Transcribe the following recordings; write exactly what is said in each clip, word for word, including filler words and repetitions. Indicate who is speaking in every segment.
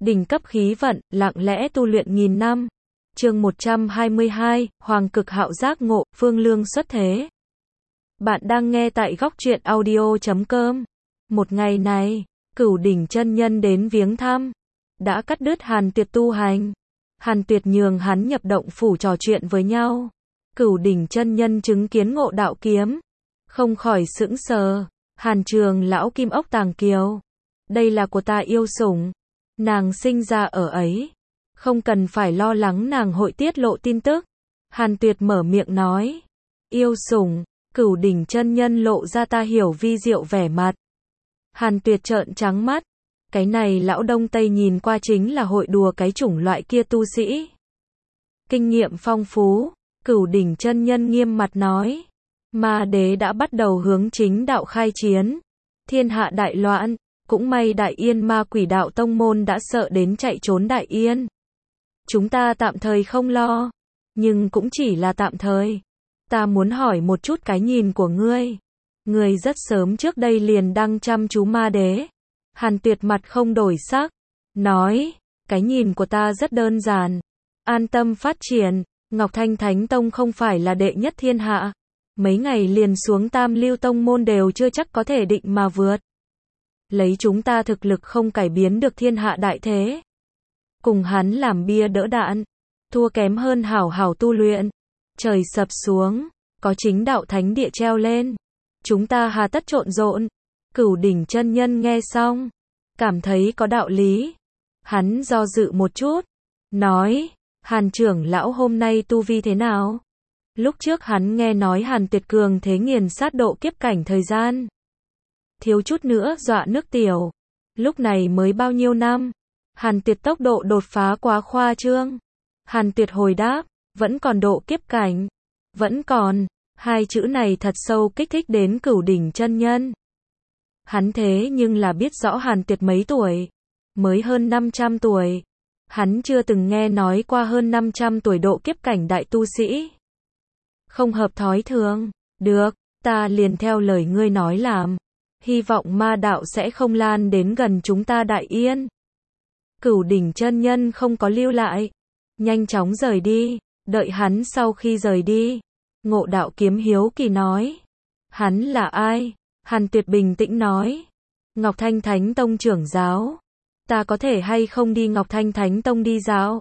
Speaker 1: đỉnh cấp khí vận, lặng lẽ tu luyện nghìn năm. Chương một trăm hai mươi hai, Hoàng cực hạo giác ngộ, Phương Lương xuất thế. Bạn đang nghe tại góc truyện audio chấm com. Một ngày này, Cửu Đỉnh chân nhân đến viếng thăm, đã cắt đứt Hàn Tuyệt tu hành. Hàn Tuyệt nhường hắn nhập động phủ trò chuyện với nhau. Cửu Đỉnh chân nhân chứng kiến ngộ đạo kiếm, không khỏi sững sờ. Hàn Trường lão Kim Ốc Tàng Kiều, đây là của ta yêu sủng, nàng sinh ra ở ấy, không cần phải lo lắng nàng hội tiết lộ tin tức. Hàn Tuyệt mở miệng nói, yêu sủng. Cửu Đỉnh chân nhân lộ ra ta hiểu vi diệu vẻ mặt. Hàn Tuyệt trợn trắng mắt, cái này lão Đông Tây nhìn qua chính là hội đùa cái chủng loại kia tu sĩ. Kinh nghiệm phong phú, Cửu Đỉnh chân nhân nghiêm mặt nói, Ma Đế đã bắt đầu hướng chính đạo khai chiến, thiên hạ đại loạn, cũng may Đại Yên Ma Quỷ đạo tông môn đã sợ đến chạy trốn Đại Yên. Chúng ta tạm thời không lo, nhưng cũng chỉ là tạm thời. Ta muốn hỏi một chút cái nhìn của ngươi. Ngươi rất sớm trước đây liền đang chăm chú Ma Đế. Hàn Tuyệt mặt không đổi sắc, nói, cái nhìn của ta rất đơn giản. An tâm phát triển, Ngọc Thanh Thánh Tông không phải là đệ nhất thiên hạ. Mấy ngày liền xuống tam lưu tông môn đều chưa chắc có thể định mà vượt. Lấy chúng ta thực lực không cải biến được thiên hạ đại thế. Cùng hắn làm bia đỡ đạn, thua kém hơn hảo hảo tu luyện. Trời sập xuống, có chính đạo thánh địa treo lên. Chúng ta hà tất trộn rộn. Cửu Đỉnh chân nhân nghe xong, cảm thấy có đạo lý. Hắn do dự một chút, nói, Hàn trưởng lão hôm nay tu vi thế nào? Lúc trước hắn nghe nói Hàn Tuyệt cường thế nghiền sát độ kiếp cảnh thời gian. Thiếu chút nữa dọa nước tiểu. Lúc này mới bao nhiêu năm? Hàn Tuyệt tốc độ đột phá quá khoa trương. Hàn Tuyệt hồi đáp, vẫn còn độ kiếp cảnh. Vẫn còn, hai chữ này thật sâu kích thích đến Cửu Đỉnh chân nhân. Hắn thế nhưng là biết rõ Hàn Tuyệt mấy tuổi. Mới hơn năm trăm tuổi. Hắn chưa từng nghe nói qua hơn năm trăm tuổi độ kiếp cảnh đại tu sĩ. Không hợp thói thường. Được, ta liền theo lời ngươi nói làm. Hy vọng ma đạo sẽ không lan đến gần chúng ta Đại Yên. Cửu Đỉnh chân nhân không có lưu lại, nhanh chóng rời đi. Đợi hắn sau khi rời đi, Ngộ đạo kiếm hiếu kỳ nói, hắn là ai? Hàn Tuyệt bình tĩnh nói, Ngọc Thanh Thánh Tông trưởng giáo. Ta có thể hay không đi Ngọc Thanh Thánh Tông đi dạo?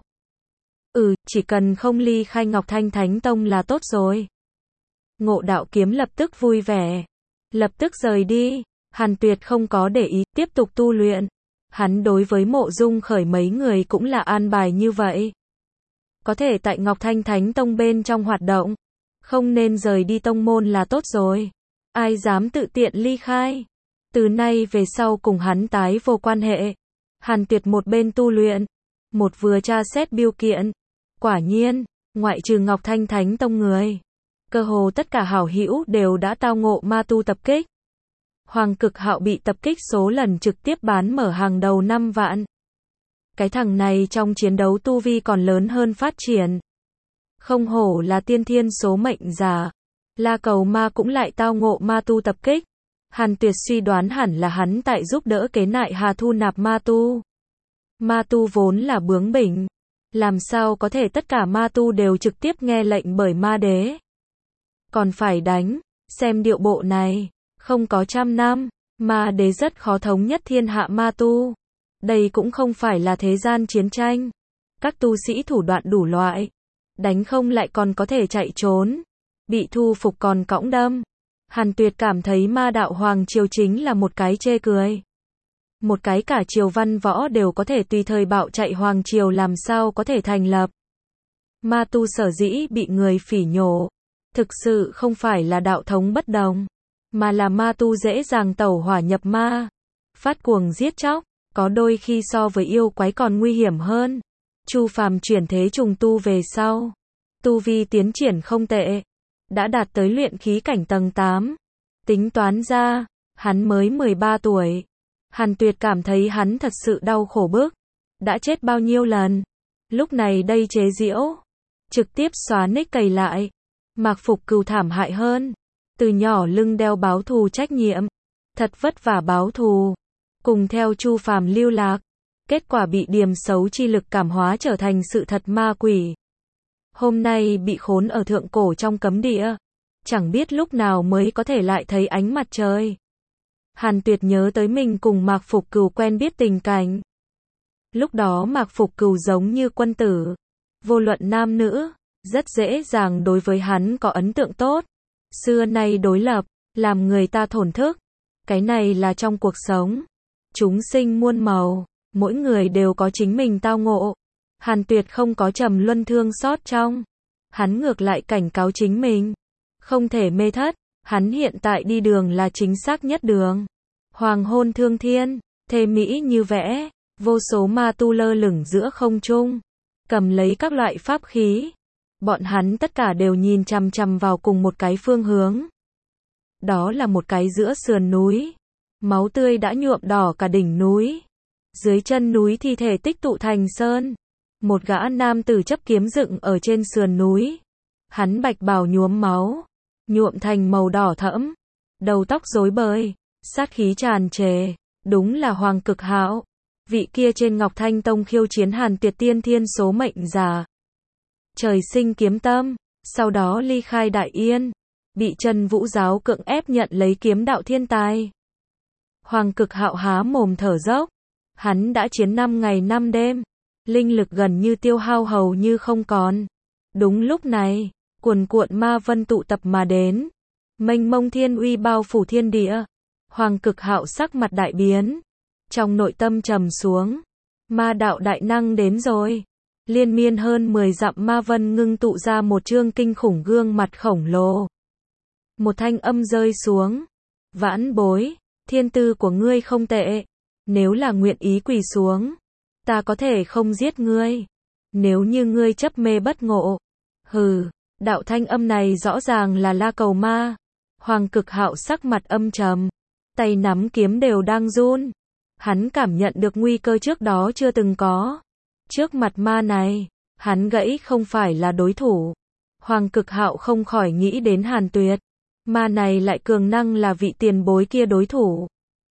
Speaker 1: Ừ, chỉ cần không ly khai Ngọc Thanh Thánh Tông là tốt rồi. Ngộ đạo kiếm lập tức vui vẻ, lập tức rời đi. Hàn Tuyệt không có để ý, tiếp tục tu luyện. Hắn đối với Mộ Dung Khởi mấy người cũng là an bài như vậy. Có thể tại Ngọc Thanh Thánh Tông bên trong hoạt động, không nên rời đi tông môn là tốt rồi. Ai dám tự tiện ly khai, từ nay về sau cùng hắn tái vô quan hệ. Hàn Tuyệt một bên tu luyện, một vừa tra xét biêu kiện. Quả nhiên, ngoại trừ Ngọc Thanh Thánh Tông người, cơ hồ tất cả hảo hữu đều đã tao ngộ ma tu tập kích. Hoàng cực hạo bị tập kích số lần trực tiếp bán mở hàng đầu năm vạn. Cái thằng này trong chiến đấu tu vi còn lớn hơn phát triển. Không hổ là tiên thiên số mệnh giả. La Cầu Ma cũng lại tao ngộ ma tu tập kích. Hàn Tuyệt suy đoán hẳn là hắn tại giúp đỡ kế nại hà thu nạp ma tu. Ma tu vốn là bướng bỉnh. Làm sao có thể tất cả ma tu đều trực tiếp nghe lệnh bởi ma đế. Còn phải đánh, xem điệu bộ này. Không có trăm năm, ma đế rất khó thống nhất thiên hạ ma tu. Đây cũng không phải là thế gian chiến tranh. Các tu sĩ thủ đoạn đủ loại. Đánh không lại còn có thể chạy trốn. Bị thu phục còn cõng đâm. Hàn Tuyệt cảm thấy ma đạo Hoàng Triều chính là một cái chê cười. Một cái cả triều văn võ đều có thể tùy thời bạo chạy Hoàng Triều làm sao có thể thành lập. Ma tu sở dĩ bị người phỉ nhổ. Thực sự không phải là đạo thống bất đồng. Mà là ma tu dễ dàng tẩu hỏa nhập ma. Phát cuồng giết chóc. Có đôi khi so với yêu quái còn nguy hiểm hơn. Chu Phàm chuyển thế trùng tu về sau, tu vi tiến triển không tệ, đã đạt tới luyện khí cảnh tầng tám. Tính toán ra, hắn mới mười ba tuổi. Hàn Tuyệt cảm thấy hắn thật sự đau khổ bức. Đã chết bao nhiêu lần. Lúc này đây chế giễu, trực tiếp xóa nick cày lại. Mạc Phục Cừu thảm hại hơn. Từ nhỏ lưng đeo báo thù trách nhiệm. Thật vất vả báo thù. Cùng theo Chu Phàm lưu lạc. kết quả bị điềm xấu chi lực cảm hóa trở thành sự thật ma quỷ. Hôm nay bị khốn ở thượng cổ trong cấm địa, chẳng biết lúc nào mới có thể lại thấy ánh mặt trời. Hàn Tuyệt nhớ tới mình cùng Mạc Phục Cừu quen biết tình cảnh. Lúc đó Mạc Phục Cừu giống như quân tử, vô luận nam nữ, rất dễ dàng đối với hắn có ấn tượng tốt. Xưa nay đối lập, làm người ta thổn thức. Cái này là trong cuộc sống. Chúng sinh muôn màu, mỗi người đều có chính mình tao ngộ. Hàn Tuyệt không có trầm luân thương xót trong. Hắn ngược lại cảnh cáo chính mình. Không thể mê thất, hắn hiện tại đi đường là chính xác nhất đường. Hoàng hôn thương thiên, thê mỹ như vẽ, vô số ma tu lơ lửng giữa không trung, cầm lấy các loại pháp khí. Bọn hắn tất cả đều nhìn chằm chằm vào cùng một cái phương hướng. Đó là một cái giữa sườn núi. Máu tươi đã nhuộm đỏ cả đỉnh núi. Dưới chân núi thi thể tích tụ thành sơn. Một gã nam tử chấp kiếm dựng ở trên sườn núi. Hắn bạch bào nhuốm máu, nhuộm thành màu đỏ thẫm, đầu tóc rối bời, sát khí tràn trề, đúng là Hoàng Cực Hạo. Vị kia trên Ngọc Thanh Tông khiêu chiến Hàn Tuyệt tiên thiên số mệnh giả. Trời sinh kiếm tâm, sau đó ly khai Đại Yên, bị Trần Vũ giáo cưỡng ép nhận lấy kiếm đạo thiên tài. Hoàng Cực Hạo há mồm thở dốc, hắn đã chiến năm ngày năm đêm, linh lực gần như tiêu hao hầu như không còn. Đúng lúc này, cuồn cuộn ma vân tụ tập mà đến, mênh mông thiên uy bao phủ thiên địa. Hoàng Cực Hạo sắc mặt đại biến, trong nội tâm trầm xuống, ma đạo đại năng đến rồi. Liên miên hơn mười dặm ma vân ngưng tụ ra một trương kinh khủng gương mặt khổng lồ. Một thanh âm rơi xuống, vãn bối, thiên tư của ngươi không tệ, nếu là nguyện ý quỳ xuống, ta có thể không giết ngươi, nếu như ngươi chấp mê bất ngộ. Hừ, đạo thanh âm này rõ ràng là La Cầu Ma. Hoàng Cực Hạo sắc mặt âm trầm, tay nắm kiếm đều đang run. Hắn cảm nhận được nguy cơ trước đó chưa từng có. Trước mặt ma này, hắn gãy không phải là đối thủ. Hoàng Cực Hạo không khỏi nghĩ đến Hàn Tuyệt. Ma này lại cường năng là vị tiền bối kia đối thủ.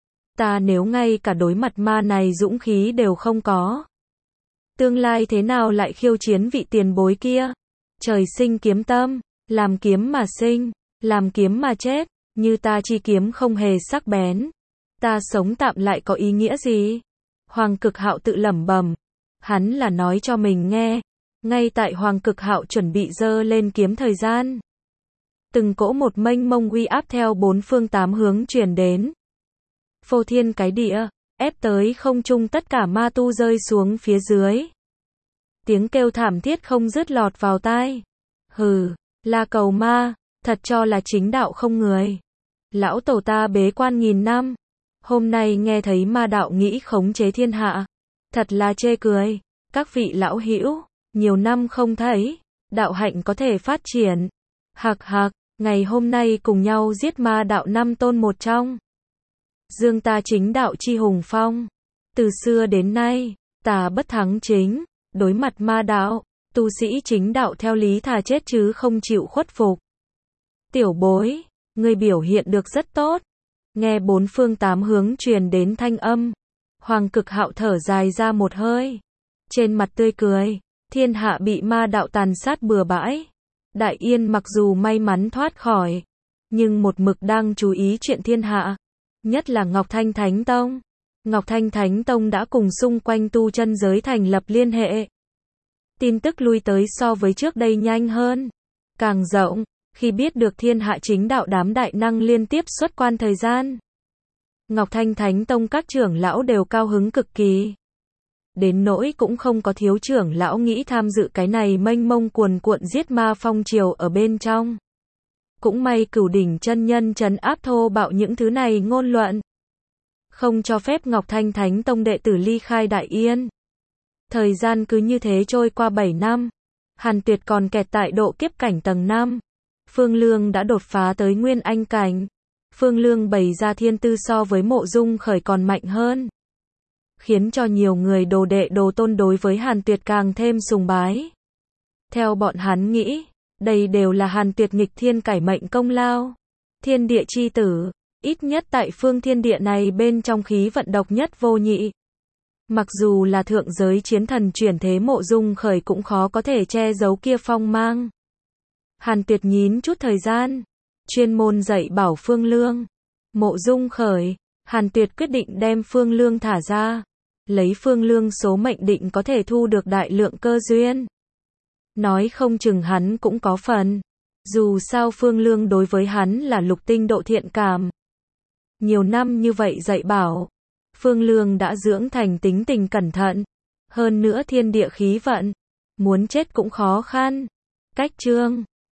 Speaker 1: Ta nếu ngay cả đối mặt ma này dũng khí đều không có, tương lai thế nào lại khiêu chiến vị tiền bối kia? Trời sinh kiếm tâm, làm kiếm mà sinh, làm kiếm mà chết, như ta chi kiếm không hề sắc bén. Ta sống tạm lại có ý nghĩa gì? Hoàng Cực Hạo tự lẩm bẩm. Hắn là nói cho mình nghe. Ngay tại Hoàng Cực Hạo chuẩn bị giơ lên kiếm thời gian, từng cỗ một mênh mông uy áp theo bốn phương tám hướng truyền đến. Phô thiên cái địa, ép tới không trung tất cả ma tu rơi xuống phía dưới. Tiếng kêu thảm thiết không dứt lọt vào tai. Hừ, La Cầu Ma, thật cho là chính đạo không người. Lão tổ ta bế quan nghìn năm, hôm nay nghe thấy ma đạo nghĩ khống chế thiên hạ, thật là chê cười. Các vị lão hữu, nhiều năm không thấy, đạo hạnh có thể phát triển. Hạc hạc, ngày hôm nay cùng nhau giết ma đạo năm tôn một trong. Dương ta chính đạo chi hùng phong. Từ xưa đến nay, ta bất thắng chính. Đối mặt ma đạo, tu sĩ chính đạo theo lý thà chết chứ không chịu khuất phục. Tiểu bối, ngươi biểu hiện được rất tốt. Nghe bốn phương tám hướng truyền đến thanh âm, Hoàng Cực Hạo thở dài ra một hơi. Trên mặt tươi cười, thiên hạ bị ma đạo tàn sát bừa bãi. Đại Yên mặc dù may mắn thoát khỏi, nhưng một mực đang chú ý chuyện thiên hạ. Nhất là Ngọc Thanh Thánh Tông. Ngọc Thanh Thánh Tông đã cùng xung quanh tu chân giới thành lập liên hệ. Tin tức lui tới so với trước đây nhanh hơn, càng rộng. Khi biết được thiên hạ chính đạo đám đại năng liên tiếp xuất quan thời gian, Ngọc Thanh Thánh Tông các trưởng lão đều cao hứng cực kỳ. Đến nỗi cũng không có thiếu trưởng lão nghĩ tham dự cái này mênh mông cuồn cuộn giết ma phong triều ở bên trong. Cũng may Cửu Đỉnh chân nhân trấn áp thô bạo những thứ này ngôn luận, không cho phép Ngọc Thanh Thánh Tông đệ tử ly khai Đại Yên. Thời gian cứ như thế trôi qua bảy năm, Hàn Tuyệt còn kẹt tại độ kiếp cảnh tầng năm. Phương Lương đã đột phá tới Nguyên Anh cảnh. Phương Lương bày ra thiên tư so với Mộ Dung Khởi còn mạnh hơn, khiến cho nhiều người đồ đệ đồ tôn đối với Hàn Tuyệt càng thêm sùng bái. Theo bọn hắn nghĩ, đây đều là Hàn Tuyệt nghịch thiên cải mệnh công lao. Thiên địa chi tử, ít nhất tại phương thiên địa này bên trong khí vận độc nhất vô nhị. Mặc dù là thượng giới chiến thần chuyển thế Mộ Dung Khởi cũng khó có thể che giấu kia phong mang. Hàn Tuyệt nhín chút thời gian, chuyên môn dạy bảo Phương Lương. Mộ Dung Khởi, Hàn Tuyệt quyết định đem Phương Lương thả ra. Lấy Phương Lương số mệnh định có thể thu được đại lượng cơ duyên. Nói không chừng hắn cũng có phần. Dù sao Phương Lương đối với hắn là lục tinh độ thiện cảm. Nhiều năm như vậy dạy bảo, Phương Lương đã dưỡng thành tính tình cẩn thận. Hơn nữa thiên địa khí vận, muốn chết cũng khó khăn. Cách chương